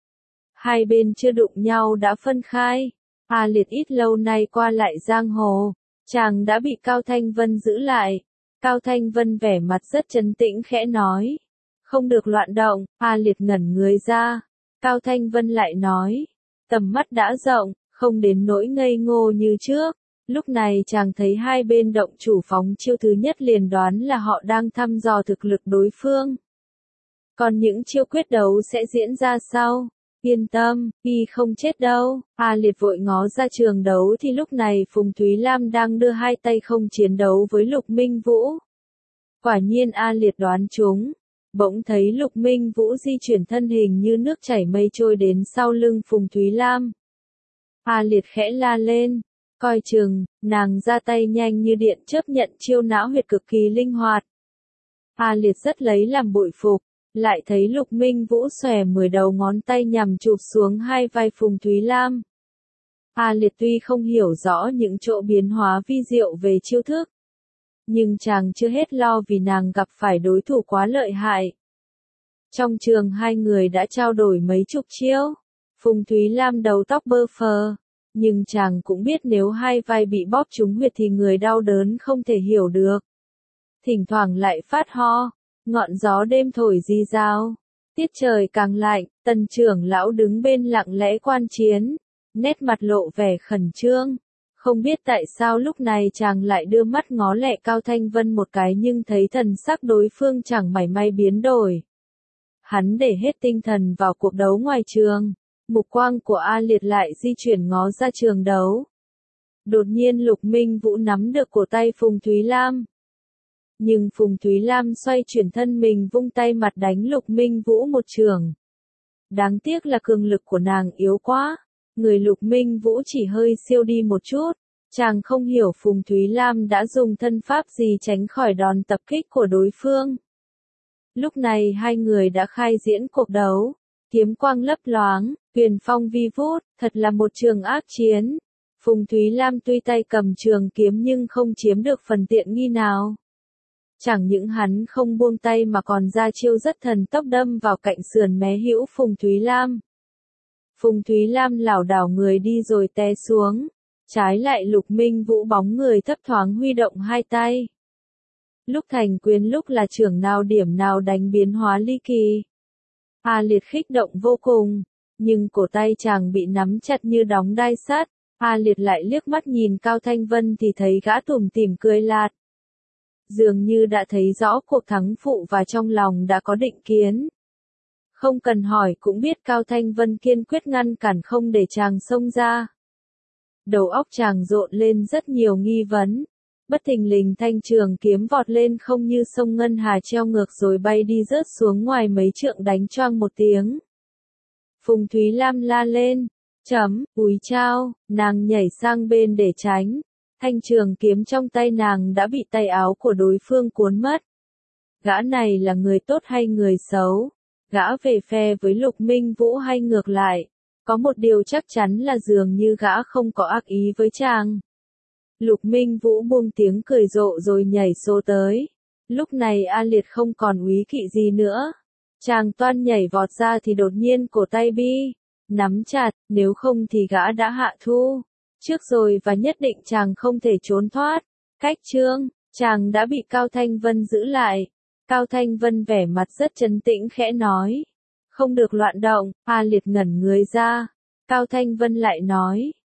Hai bên chưa đụng nhau đã phân khai. A Liệt ít lâu nay qua lại giang hồ, chàng đã bị Cao Thanh Vân giữ lại. Cao Thanh Vân vẻ mặt rất trấn tĩnh khẽ nói, không được loạn động. A Liệt ngẩn người ra. Cao Thanh Vân lại nói, tầm mắt đã rộng, không đến nỗi ngây ngô như trước. Lúc này chàng thấy hai bên động chủ phóng chiêu thứ nhất liền đoán là họ đang thăm dò thực lực đối phương. Còn những chiêu quyết đấu sẽ diễn ra sau. Yên tâm, y không chết đâu. A Liệt vội ngó ra trường đấu thì lúc này Phùng Thúy Lam đang đưa hai tay không chiến đấu với Lục Minh Vũ. Quả nhiên A Liệt đoán trúng. Bỗng thấy Lục Minh Vũ di chuyển thân hình như nước chảy mây trôi đến sau lưng Phùng Thúy Lam. A Liệt khẽ la lên, coi chừng, nàng ra tay nhanh như điện chớp nhận chiêu não huyệt cực kỳ linh hoạt. A Liệt rất lấy làm bội phục, lại thấy Lục Minh Vũ xòe 10 đầu ngón tay nhằm chụp xuống hai vai Phùng Thúy Lam. A Liệt tuy không hiểu rõ những chỗ biến hóa vi diệu về chiêu thức, nhưng chàng chưa hết lo vì nàng gặp phải đối thủ quá lợi hại. Trong trường hai người đã trao đổi mấy chục chiêu, Phùng Thúy Lam đầu tóc bơ phờ, nhưng chàng cũng biết nếu hai vai bị bóp trúng huyệt thì người đau đớn không thể hiểu được. Thỉnh thoảng lại phát ho, ngọn gió đêm thổi rì rào, tiết trời càng lạnh, Tần trưởng lão đứng bên lặng lẽ quan chiến, nét mặt lộ vẻ khẩn trương. Không biết tại sao lúc này chàng lại đưa mắt ngó lẹ Cao Thanh Vân một cái nhưng thấy thần sắc đối phương chẳng mảy may biến đổi. Hắn để hết tinh thần vào cuộc đấu ngoài trường, mục quang của A Liệt lại di chuyển ngó ra trường đấu. Đột nhiên Lục Minh Vũ nắm được cổ tay Phùng Thúy Lam. Nhưng Phùng Thúy Lam xoay chuyển thân mình vung tay mặt đánh Lục Minh Vũ một chưởng. Đáng tiếc là cường lực của nàng yếu quá. Người Lục Minh Vũ chỉ hơi siêu đi một chút, chàng không hiểu Phùng Thúy Lam đã dùng thân pháp gì tránh khỏi đòn tập kích của đối phương. Lúc này hai người đã khai diễn cuộc đấu, kiếm quang lấp loáng, huyền phong vi vút, thật là một trường ác chiến. Phùng Thúy Lam tuy tay cầm trường kiếm nhưng không chiếm được phần tiện nghi nào. Chẳng những hắn không buông tay mà còn ra chiêu rất thần tốc đâm vào cạnh sườn mé hữu Phùng Thúy Lam. Phùng Thúy Lam lảo đảo người đi rồi té xuống. Trái lại Lục Minh Vũ bóng người thấp thoáng huy động hai tay. Lúc thành quyền lúc là trưởng nào điểm nào đánh biến hóa ly kỳ. A Liệt khích động vô cùng, nhưng cổ tay chàng bị nắm chặt như đóng đai sắt. A Liệt lại liếc mắt nhìn Cao Thanh Vân thì thấy gã tủm tỉm cười lạt. Dường như đã thấy rõ cuộc thắng phụ và trong lòng đã có định kiến. Không cần hỏi cũng biết Cao Thanh Vân kiên quyết ngăn cản không để chàng xông ra. Đầu óc chàng rộn lên rất nhiều nghi vấn. Bất thình lình thanh trường kiếm vọt lên không như sông ngân hà treo ngược rồi bay đi rớt xuống ngoài mấy trượng đánh choang một tiếng. Phùng Thúy Lam la lên, úi chao, nàng nhảy sang bên để tránh. Thanh trường kiếm trong tay nàng đã bị tay áo của đối phương cuốn mất. Gã này là người tốt hay người xấu? Gã về phe với Lục Minh Vũ hay ngược lại? Có một điều chắc chắn là dường như gã không có ác ý với chàng. Lục Minh Vũ buông tiếng cười rộ rồi nhảy xô tới. Lúc này A Liệt không còn úy kỵ gì nữa. Chàng toan nhảy vọt ra thì đột nhiên cổ tay bi nắm chặt, nếu không thì gã đã hạ thu trước rồi và nhất định chàng không thể trốn thoát. Cách chương, chàng đã bị Cao Thanh Vân giữ lại. Cao Thanh Vân vẻ mặt rất trấn tĩnh khẽ nói. Không được loạn động. A Liệt ngẩn người ra. Cao Thanh Vân lại nói.